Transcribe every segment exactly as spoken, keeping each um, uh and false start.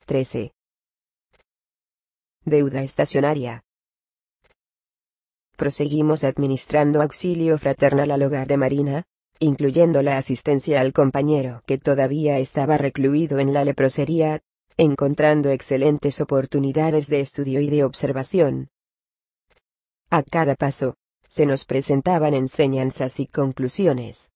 trece. Deuda estacionaria. Proseguimos administrando auxilio fraternal al hogar de Marina, incluyendo la asistencia al compañero que todavía estaba recluido en la leprosería, encontrando excelentes oportunidades de estudio y de observación. A cada paso, se nos presentaban enseñanzas y conclusiones.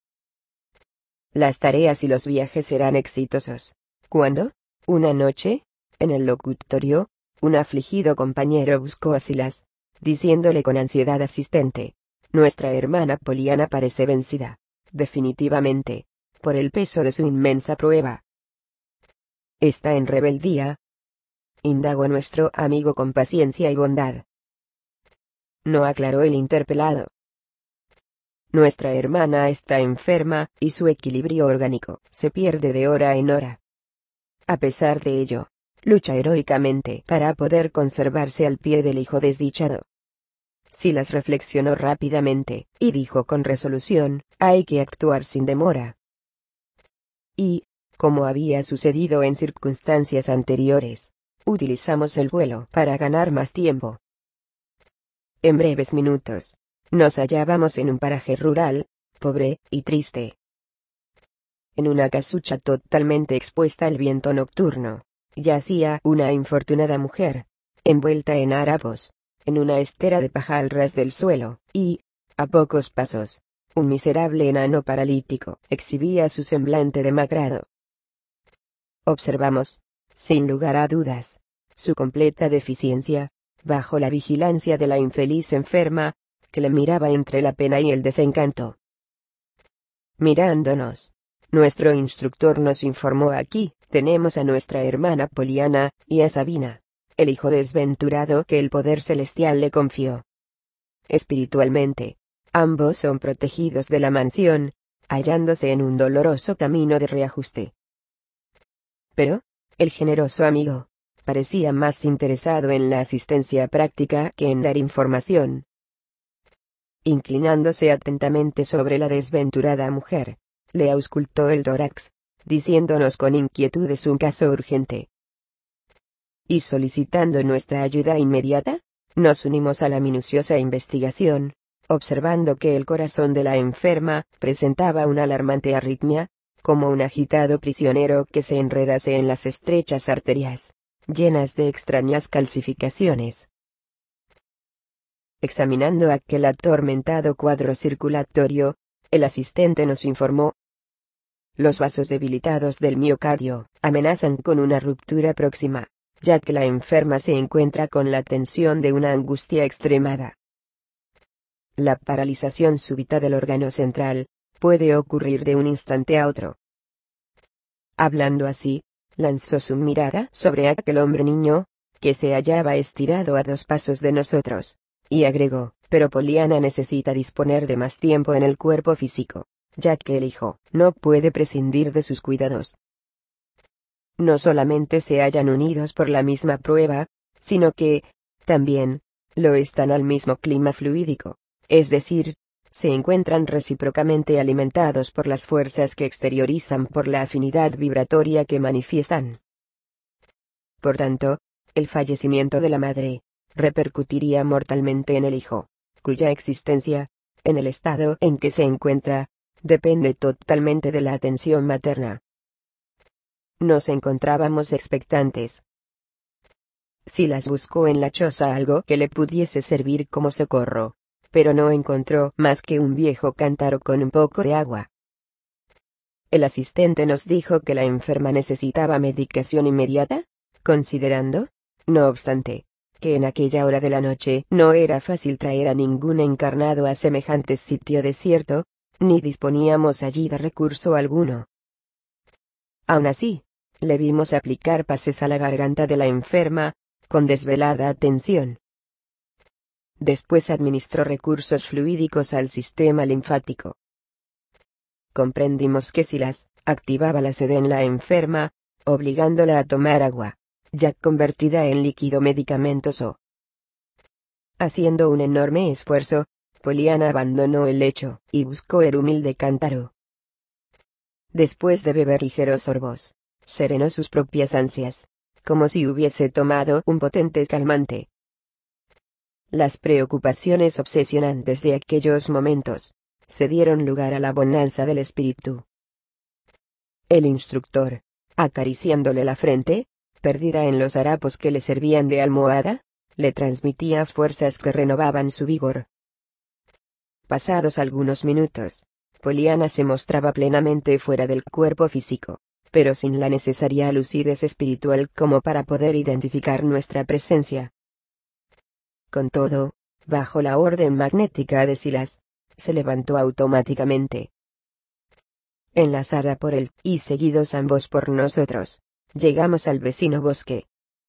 Las tareas y los viajes eran exitosos. Cuando, una noche, en el locutorio, un afligido compañero buscó a Silas, diciéndole con ansiedad asistente: nuestra hermana Poliana parece vencida, definitivamente, por el peso de su inmensa prueba. ¿Está en rebeldía?, indagó nuestro amigo con paciencia y bondad. No, aclaró el interpelado. Nuestra hermana está enferma, y su equilibrio orgánico se pierde de hora en hora. A pesar de ello, lucha heroicamente para poder conservarse al pie del hijo desdichado. Silas reflexionó rápidamente, y dijo con resolución: hay que actuar sin demora. Y, como había sucedido en circunstancias anteriores, utilizamos el vuelo para ganar más tiempo. En breves minutos, nos hallábamos en un paraje rural, pobre y triste. En una casucha totalmente expuesta al viento nocturno, yacía una infortunada mujer, envuelta en harapos, en una estera de paja al ras del suelo, y, a pocos pasos, un miserable enano paralítico exhibía su semblante demacrado. Observamos, sin lugar a dudas, su completa deficiencia, bajo la vigilancia de la infeliz enferma, que le miraba entre la pena y el desencanto. Mirándonos, nuestro instructor nos informó: aquí tenemos a nuestra hermana Poliana, y a Sabina, el hijo desventurado que el poder celestial le confió. Espiritualmente, ambos son protegidos de la mansión, hallándose en un doloroso camino de reajuste. Pero, el generoso amigo parecía más interesado en la asistencia práctica que en dar información. Inclinándose atentamente sobre la desventurada mujer, le auscultó el tórax, diciéndonos con inquietud de su caso urgente. Y solicitando nuestra ayuda inmediata, nos unimos a la minuciosa investigación, observando que el corazón de la enferma presentaba una alarmante arritmia, como un agitado prisionero que se enredase en las estrechas arterias, llenas de extrañas calcificaciones. Examinando aquel atormentado cuadro circulatorio, el asistente nos informó: los vasos debilitados del miocardio amenazan con una ruptura próxima, ya que la enferma se encuentra con la tensión de una angustia extremada. La paralización súbita del órgano central puede ocurrir de un instante a otro. Hablando así, lanzó su mirada sobre aquel hombre niño, que se hallaba estirado a dos pasos de nosotros, y agregó: pero Poliana necesita disponer de más tiempo en el cuerpo físico, ya que el hijo no puede prescindir de sus cuidados. No solamente se hallan unidos por la misma prueba, sino que, también, lo están al mismo clima fluídico, es decir, se encuentran recíprocamente alimentados por las fuerzas que exteriorizan por la afinidad vibratoria que manifiestan. Por tanto, el fallecimiento de la madre repercutiría mortalmente en el hijo, cuya existencia, en el estado en que se encuentra, depende totalmente de la atención materna. Nos encontrábamos expectantes. Silas buscó en la choza algo que le pudiese servir como socorro, pero no encontró más que un viejo cántaro con un poco de agua. El asistente nos dijo que la enferma necesitaba medicación inmediata, considerando, no obstante, que en aquella hora de la noche no era fácil traer a ningún encarnado a semejante sitio desierto, ni disponíamos allí de recurso alguno. Aun así, le vimos aplicar pases a la garganta de la enferma, con desvelada atención. Después administró recursos fluídicos al sistema linfático. Comprendimos que Silas activaba la sed en la enferma, obligándola a tomar agua, ya convertida en líquido medicamentoso. Haciendo un enorme esfuerzo, Poliana abandonó el lecho y buscó el humilde cántaro. Después de beber ligeros sorbos, serenó sus propias ansias, como si hubiese tomado un potente calmante. Las preocupaciones obsesionantes de aquellos momentos se dieron lugar a la bonanza del espíritu. El instructor, acariciándole la frente, perdida en los harapos que le servían de almohada, le transmitía fuerzas que renovaban su vigor. Pasados algunos minutos, Poliana se mostraba plenamente fuera del cuerpo físico, pero sin la necesaria lucidez espiritual como para poder identificar nuestra presencia. Con todo, bajo la orden magnética de Silas, se levantó automáticamente. Enlazada por él, y seguidos ambos por nosotros, llegamos al vecino bosque.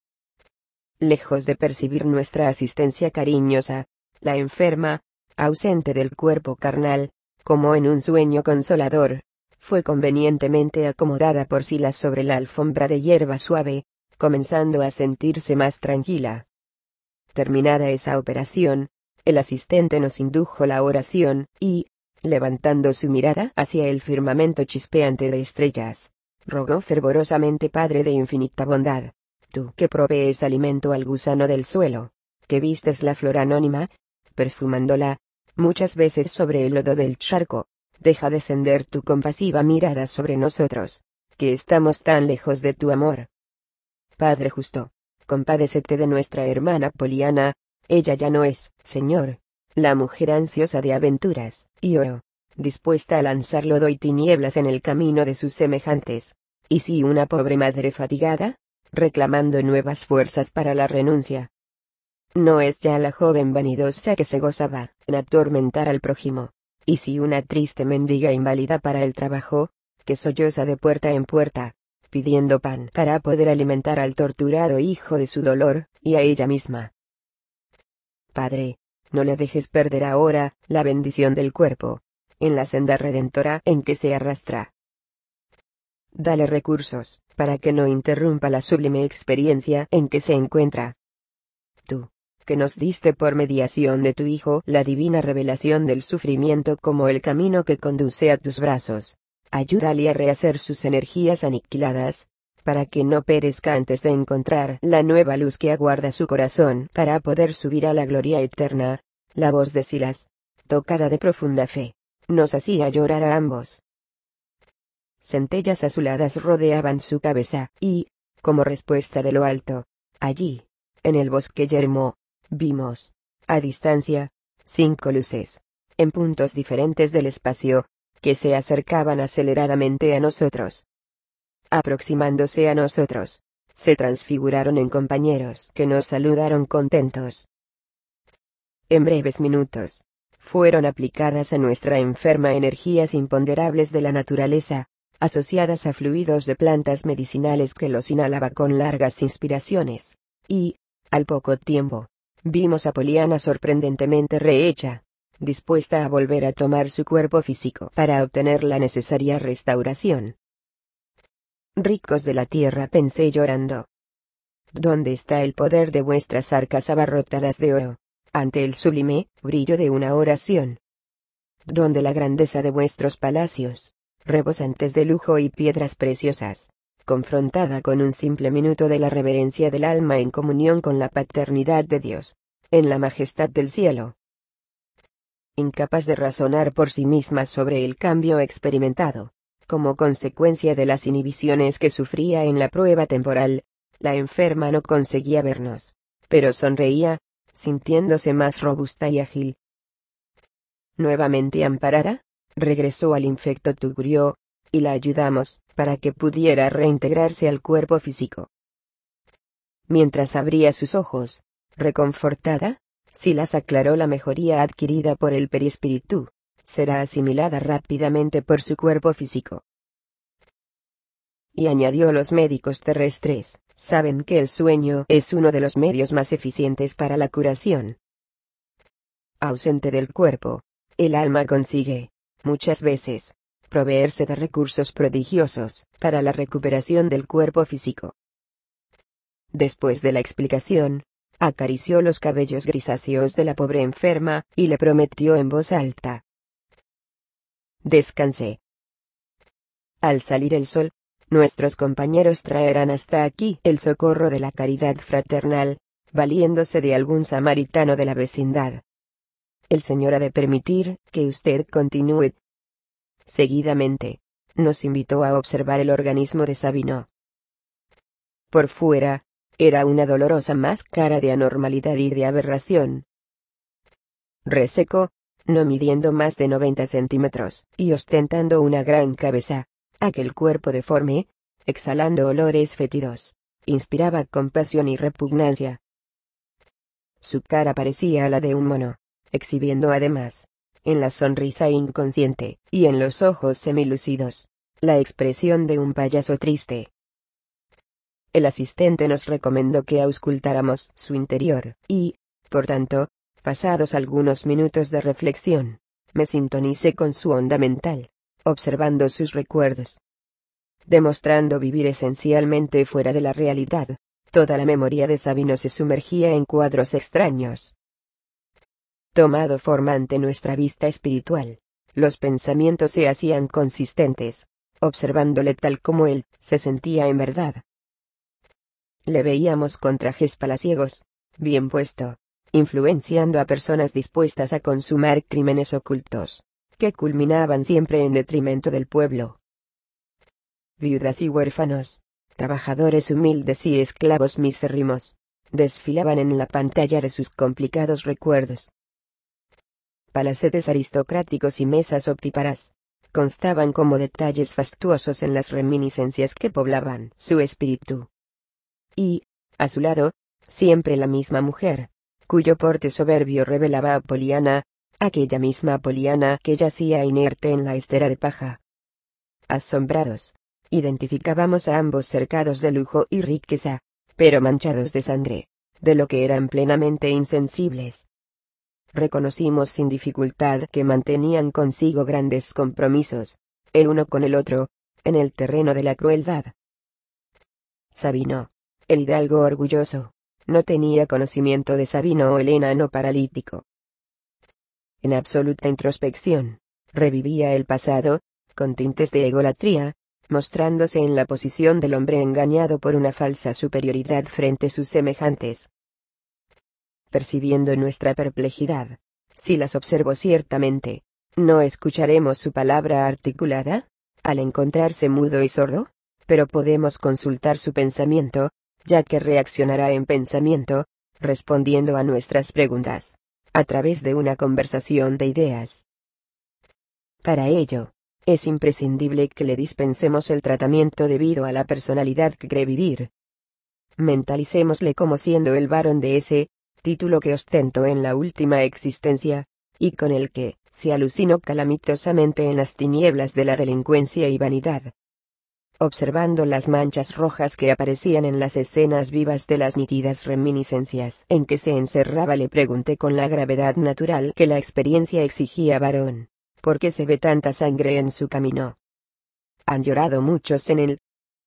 Lejos de percibir nuestra asistencia cariñosa, la enferma, ausente del cuerpo carnal, como en un sueño consolador, fue convenientemente acomodada por Silas sobre la alfombra de hierba suave, comenzando a sentirse más tranquila. Terminada esa operación, el asistente nos indujo la oración, y, levantando su mirada hacia el firmamento chispeante de estrellas, rogó fervorosamente: Padre de infinita bondad, tú que provees alimento al gusano del suelo, que vistes la flor anónima, perfumándola, muchas veces sobre el lodo del charco, deja descender tu compasiva mirada sobre nosotros, que estamos tan lejos de tu amor. Padre justo, compadécete de nuestra hermana Poliana, ella ya no es, Señor, la mujer ansiosa de aventuras y oro, dispuesta a lanzar lodo y tinieblas en el camino de sus semejantes, y sí una pobre madre fatigada, reclamando nuevas fuerzas para la renuncia. No es ya la joven vanidosa que se gozaba en atormentar al prójimo, y sí una triste mendiga inválida para el trabajo, que solloza de puerta en puerta, pidiendo pan para poder alimentar al torturado hijo de su dolor, y a ella misma. Padre, no le dejes perder ahora la bendición del cuerpo, en la senda redentora en que se arrastra. Dale recursos, para que no interrumpa la sublime experiencia en que se encuentra. Tú, que nos diste por mediación de tu Hijo la divina revelación del sufrimiento como el camino que conduce a tus brazos, ayúdale a rehacer sus energías aniquiladas, para que no perezca antes de encontrar la nueva luz que aguarda su corazón para poder subir a la gloria eterna. La voz de Silas, tocada de profunda fe, nos hacía llorar a ambos. Centellas azuladas rodeaban su cabeza, y, como respuesta de lo alto, allí, en el bosque yermo, vimos, a distancia, cinco luces, en puntos diferentes del espacio, que se acercaban aceleradamente a nosotros. Aproximándose a nosotros, se transfiguraron en compañeros que nos saludaron contentos. En breves minutos, fueron aplicadas a nuestra enferma energías imponderables de la naturaleza, asociadas a fluidos de plantas medicinales que los inhalaba con largas inspiraciones, y, al poco tiempo, vimos a Poliana sorprendentemente rehecha, dispuesta a volver a tomar su cuerpo físico para obtener la necesaria restauración. Ricos de la tierra, pensé llorando. ¿Dónde está el poder de vuestras arcas abarrotadas de oro, ante el sublime brillo de una oración? ¿Dónde la grandeza de vuestros palacios, rebosantes de lujo y piedras preciosas, confrontada con un simple minuto de la reverencia del alma en comunión con la paternidad de Dios, en la majestad del cielo? Incapaz de razonar por sí misma sobre el cambio experimentado, como consecuencia de las inhibiciones que sufría en la prueba temporal, la enferma no conseguía vernos, pero sonreía, sintiéndose más robusta y ágil. Nuevamente amparada, regresó al infecto Tugrio, y la ayudamos, para que pudiera reintegrarse al cuerpo físico. Mientras abría sus ojos, reconfortada, Silas aclaró: la mejoría adquirida por el perispíritu será asimilada rápidamente por su cuerpo físico. Y añadió: los médicos terrestres saben que el sueño es uno de los medios más eficientes para la curación. Ausente del cuerpo, el alma consigue, muchas veces, proveerse de recursos prodigiosos para la recuperación del cuerpo físico. Después de la explicación, acarició los cabellos grisáceos de la pobre enferma, y le prometió en voz alta: descansé. Al salir el sol, Nuestros compañeros traerán hasta aquí el socorro de la caridad fraternal, valiéndose de algún samaritano de la vecindad. El Señor ha de permitir que usted continúe. Seguidamente, nos invitó a observar el organismo de Sabino. Por fuera, era una dolorosa máscara de anormalidad y de aberración. Reseco, no midiendo más de noventa centímetros, y ostentando una gran cabeza, aquel cuerpo deforme, exhalando olores fétidos, inspiraba compasión y repugnancia. Su cara parecía la de un mono, exhibiendo además, en la sonrisa inconsciente, y en los ojos semilúcidos, la expresión de un payaso triste. El asistente nos recomendó que auscultáramos su interior, y, por tanto, pasados algunos minutos de reflexión, me sintonicé con su onda mental, observando sus recuerdos. Demostrando vivir esencialmente fuera de la realidad, toda la memoria de Sabino se sumergía en cuadros extraños. Tomado forma ante nuestra vista espiritual, los pensamientos se hacían consistentes, observándole tal como él se sentía en verdad. Le veíamos con trajes palaciegos, bien puesto, influenciando a personas dispuestas a consumar crímenes ocultos, que culminaban siempre en detrimento del pueblo. Viudas y huérfanos, trabajadores humildes y esclavos misérrimos, desfilaban en la pantalla de sus complicados recuerdos. Palacetes aristocráticos y mesas óptiparas, constaban como detalles fastuosos en las reminiscencias que poblaban su espíritu. Y, a su lado, siempre la misma mujer, cuyo porte soberbio revelaba a Poliana, aquella misma Poliana que yacía inerte en la estera de paja. Asombrados, identificábamos a ambos cercados de lujo y riqueza, pero manchados de sangre, de lo que eran plenamente insensibles. Reconocimos sin dificultad que mantenían consigo grandes compromisos, el uno con el otro, en el terreno de la crueldad. Sabino, el hidalgo orgulloso, no tenía conocimiento de Sabino o el enano paralítico. En absoluta introspección, revivía el pasado, con tintes de egolatría, mostrándose en la posición del hombre engañado por una falsa superioridad frente a sus semejantes. Percibiendo nuestra perplejidad, si las observo ciertamente, ¿no escucharemos su palabra articulada, al encontrarse mudo y sordo? Pero podemos consultar su pensamiento, ya que reaccionará en pensamiento, respondiendo a nuestras preguntas, a través de una conversación de ideas. Para ello, es imprescindible que le dispensemos el tratamiento debido a la personalidad que cree vivir. Mentalicémosle como siendo el varón de ese título que ostentó en la última existencia, y con el que se alucinó calamitosamente en las tinieblas de la delincuencia y vanidad. Observando las manchas rojas que aparecían en las escenas vivas de las nítidas reminiscencias en que se encerraba, le pregunté con la gravedad natural que la experiencia exigía: varón, ¿por qué se ve tanta sangre en su camino? ¿Han llorado muchos en él?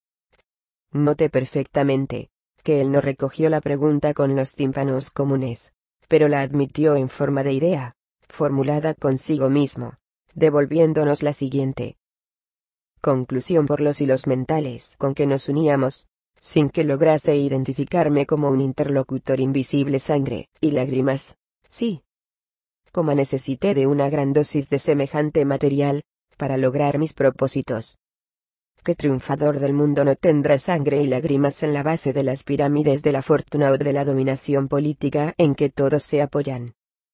Noté perfectamente que él no recogió la pregunta con los tímpanos comunes, pero la admitió en forma de idea, formulada consigo mismo, devolviéndonos la siguiente conclusión por los hilos mentales con que nos uníamos, sin que lograse identificarme como un interlocutor invisible. Sangre y lágrimas, sí. Como necesité de una gran dosis de semejante material, para lograr mis propósitos. ¿Qué triunfador del mundo no tendrá sangre y lágrimas en la base de las pirámides de la fortuna o de la dominación política en que todos se apoyan?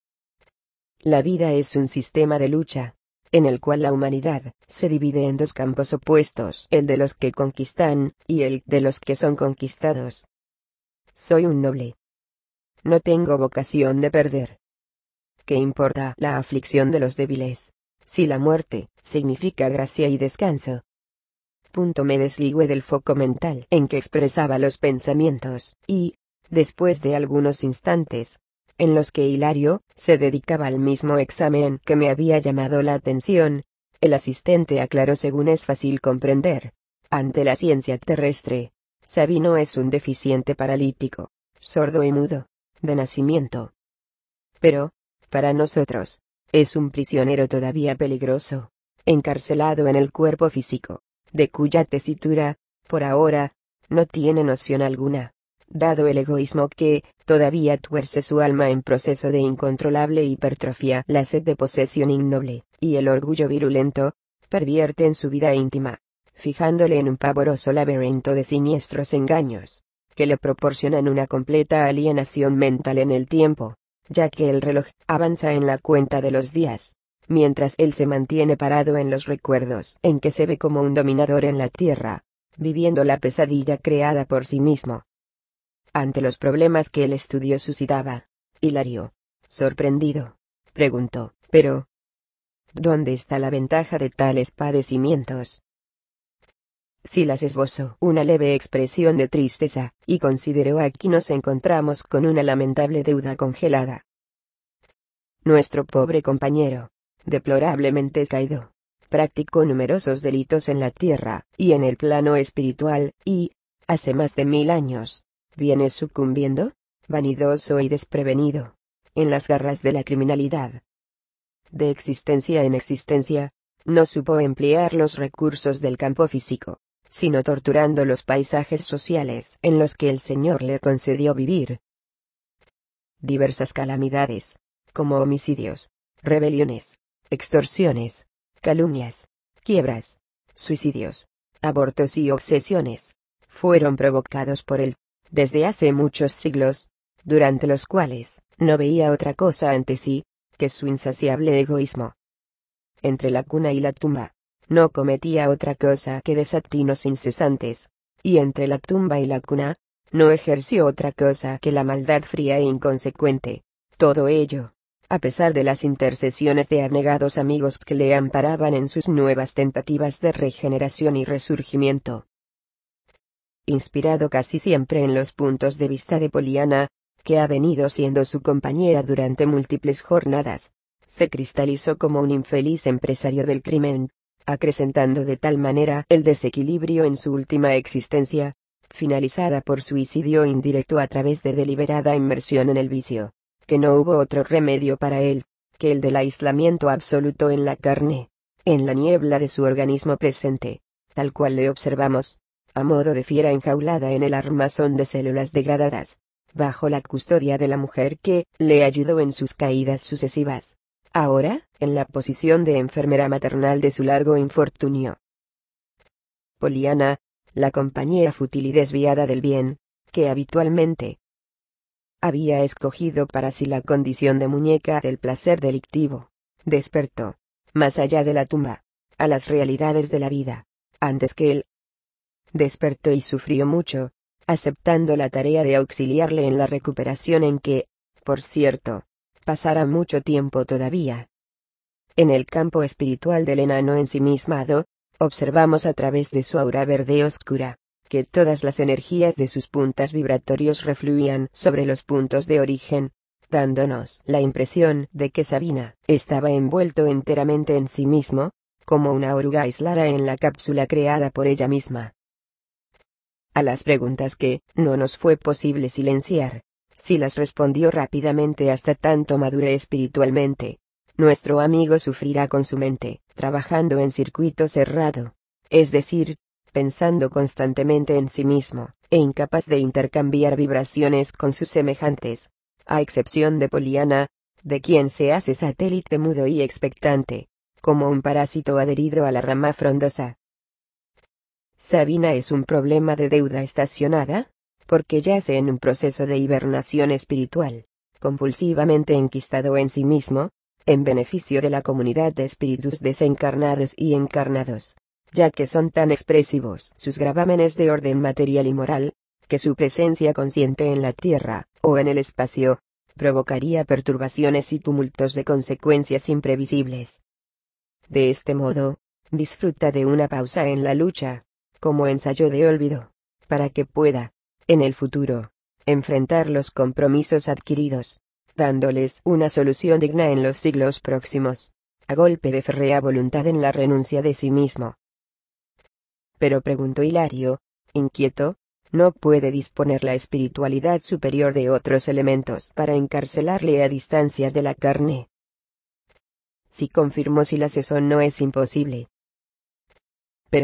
La vida es un sistema de lucha, en el cual la humanidad se divide en dos campos opuestos, el de los que conquistan, y el de los que son conquistados. Soy un noble. No tengo vocación de perder. ¿Qué importa la aflicción de los débiles, si la muerte significa gracia y descanso? Punto. Me desligüé del foco mental en que expresaba los pensamientos, y, después de algunos instantes, en los que Hilario se dedicaba al mismo examen que me había llamado la atención, el asistente aclaró: según es fácil comprender, ante la ciencia terrestre, Sabino es un deficiente paralítico, sordo y mudo, de nacimiento. Pero, para nosotros, es un prisionero todavía peligroso, encarcelado en el cuerpo físico, de cuya tesitura Por ahora, no tiene noción alguna, dado el egoísmo que, todavía tuerce su alma en proceso de incontrolable hipertrofia, la sed de posesión ignoble, y el orgullo virulento, pervierte en su vida íntima, fijándole en un pavoroso laberinto de siniestros engaños, que le proporcionan una completa alienación mental en el tiempo, ya que el reloj avanza en la cuenta de los días, mientras él se mantiene parado en los recuerdos en que se ve como un dominador en la tierra, viviendo la pesadilla creada por sí mismo. Ante los problemas que el estudio suscitaba, Hilario, sorprendido, preguntó, pero ¿dónde está la ventaja de tales padecimientos? Silas esbozó una leve expresión de tristeza, y consideró: aquí nos encontramos con una lamentable deuda congelada. Nuestro pobre compañero, deplorablemente caído, practicó numerosos delitos en la tierra, y en el plano espiritual, y, hace más de mil años, viene sucumbiendo, vanidoso y desprevenido, en las garras de la criminalidad. De existencia en existencia, no supo emplear los recursos del campo físico, sino torturando los paisajes sociales en los que el Señor le concedió vivir. Diversas calamidades, como homicidios, rebeliones, extorsiones, calumnias, quiebras, suicidios, abortos y obsesiones, fueron provocados por él, desde hace muchos siglos, durante los cuales no veía otra cosa ante sí que su insaciable egoísmo. Entre la cuna y la tumba, no cometía otra cosa que desatinos incesantes, y entre la tumba y la cuna, no ejerció otra cosa que la maldad fría e inconsecuente. Todo ello, a pesar de las intercesiones de abnegados amigos que le amparaban en sus nuevas tentativas de regeneración y resurgimiento. Inspirado casi siempre en los puntos de vista de Poliana, que ha venido siendo su compañera durante múltiples jornadas, se cristalizó como un infeliz empresario del crimen, acrecentando de tal manera el desequilibrio en su última existencia, finalizada por suicidio indirecto a través de deliberada inmersión en el vicio, que no hubo otro remedio para él, que el del aislamiento absoluto en la carne, en la niebla de su organismo presente, tal cual le observamos, a modo de fiera enjaulada en el armazón de células degradadas, bajo la custodia de la mujer que le ayudó en sus caídas sucesivas, ahora, en la posición de enfermera maternal de su largo infortunio. Poliana, la compañera fútil y desviada del bien, que habitualmente había escogido para sí la condición de muñeca del placer delictivo, despertó, más allá de la tumba, a las realidades de la vida, antes que él. Despertó y sufrió mucho, aceptando la tarea de auxiliarle en la recuperación en que, por cierto, pasará mucho tiempo todavía. En el campo espiritual del enano ensimismado, observamos a través de su aura verde oscura, que todas las energías de sus puntas vibratorios refluían sobre los puntos de origen, dándonos la impresión de que Sabina estaba envuelto enteramente en sí mismo, como una oruga aislada en la cápsula creada por ella misma. A las preguntas que no nos fue posible silenciar, Silas respondió rápidamente hasta tanto madure espiritualmente. Nuestro amigo sufrirá con su mente, trabajando en circuito cerrado, es decir, pensando constantemente en sí mismo, e incapaz de intercambiar vibraciones con sus semejantes, a excepción de Poliana, de quien se hace satélite mudo y expectante, como un parásito adherido a la rama frondosa. Sabina es un problema de deuda estacionada, porque yace en un proceso de hibernación espiritual, compulsivamente enquistado en sí mismo, en beneficio de la comunidad de espíritus desencarnados y encarnados, ya que son tan expresivos sus gravámenes de orden material y moral, que su presencia consciente en la tierra, o en el espacio, provocaría perturbaciones y tumultos de consecuencias imprevisibles. De este modo, disfruta de una pausa en la lucha, como ensayo de olvido, para que pueda, en el futuro, enfrentar los compromisos adquiridos, dándoles una solución digna en los siglos próximos, a golpe de férrea voluntad en la renuncia de sí mismo. Pero preguntó Hilario, inquieto, ¿no puede disponer la espiritualidad superior de otros elementos para encarcelarle a distancia de la carne? Sí, confirmó Silas, eso no es imposible. Pero,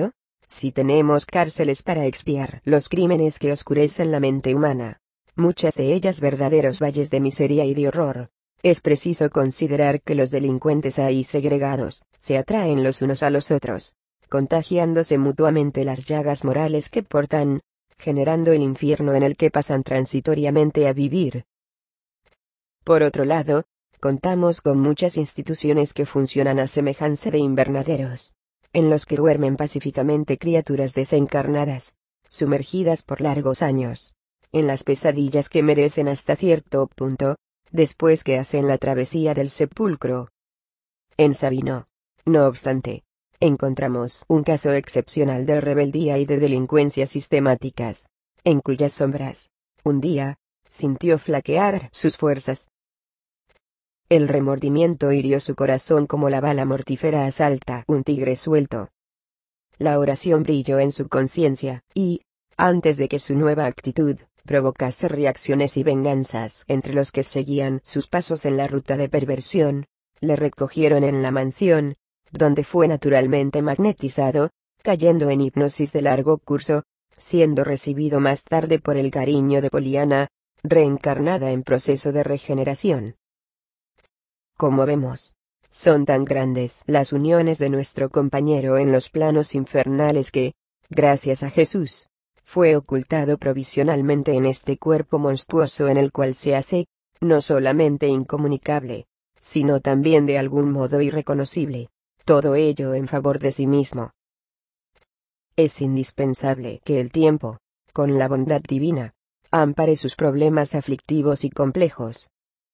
Si tenemos cárceles para expiar los crímenes que oscurecen la mente humana, muchas de ellas verdaderos valles de miseria y de horror, es preciso considerar que los delincuentes ahí segregados, se atraen los unos a los otros, contagiándose mutuamente las llagas morales que portan, generando el infierno en el que pasan transitoriamente a vivir. Por otro lado, contamos con muchas instituciones que funcionan a semejanza de invernaderos, en los que duermen pacíficamente criaturas desencarnadas, sumergidas por largos años, en las pesadillas que merecen hasta cierto punto, después que hacen la travesía del sepulcro. En Sabino, no obstante, encontramos un caso excepcional de rebeldía y de delincuencia sistemáticas, en cuyas sombras, un día, sintió flaquear sus fuerzas. El remordimiento hirió su corazón como la bala mortífera asalta un tigre suelto. La oración brilló en su conciencia, y, antes de que su nueva actitud provocase reacciones y venganzas entre los que seguían sus pasos en la ruta de perversión, le recogieron en la mansión, donde fue naturalmente magnetizado, cayendo en hipnosis de largo curso, siendo recibido más tarde por el cariño de Poliana, reencarnada en proceso de regeneración. Como vemos, son tan grandes las uniones de nuestro compañero en los planos infernales que, gracias a Jesús, fue ocultado provisionalmente en este cuerpo monstruoso en el cual se hace, no solamente incomunicable, sino también de algún modo irreconocible, todo ello en favor de sí mismo. Es indispensable que el tiempo, con la bondad divina, ampare sus problemas aflictivos y complejos.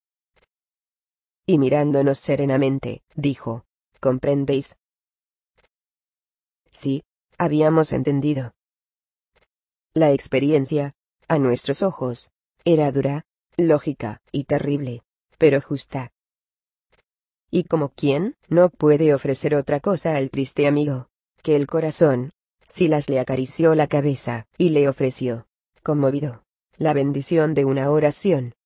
Y mirándonos serenamente, dijo, ¿comprendéis? Sí, habíamos entendido. La experiencia, a nuestros ojos, era dura, lógica y terrible, pero justa. Y como quien no puede ofrecer otra cosa al triste amigo, que el corazón, Silas le acarició la cabeza, y le ofreció, conmovido, la bendición de una oración,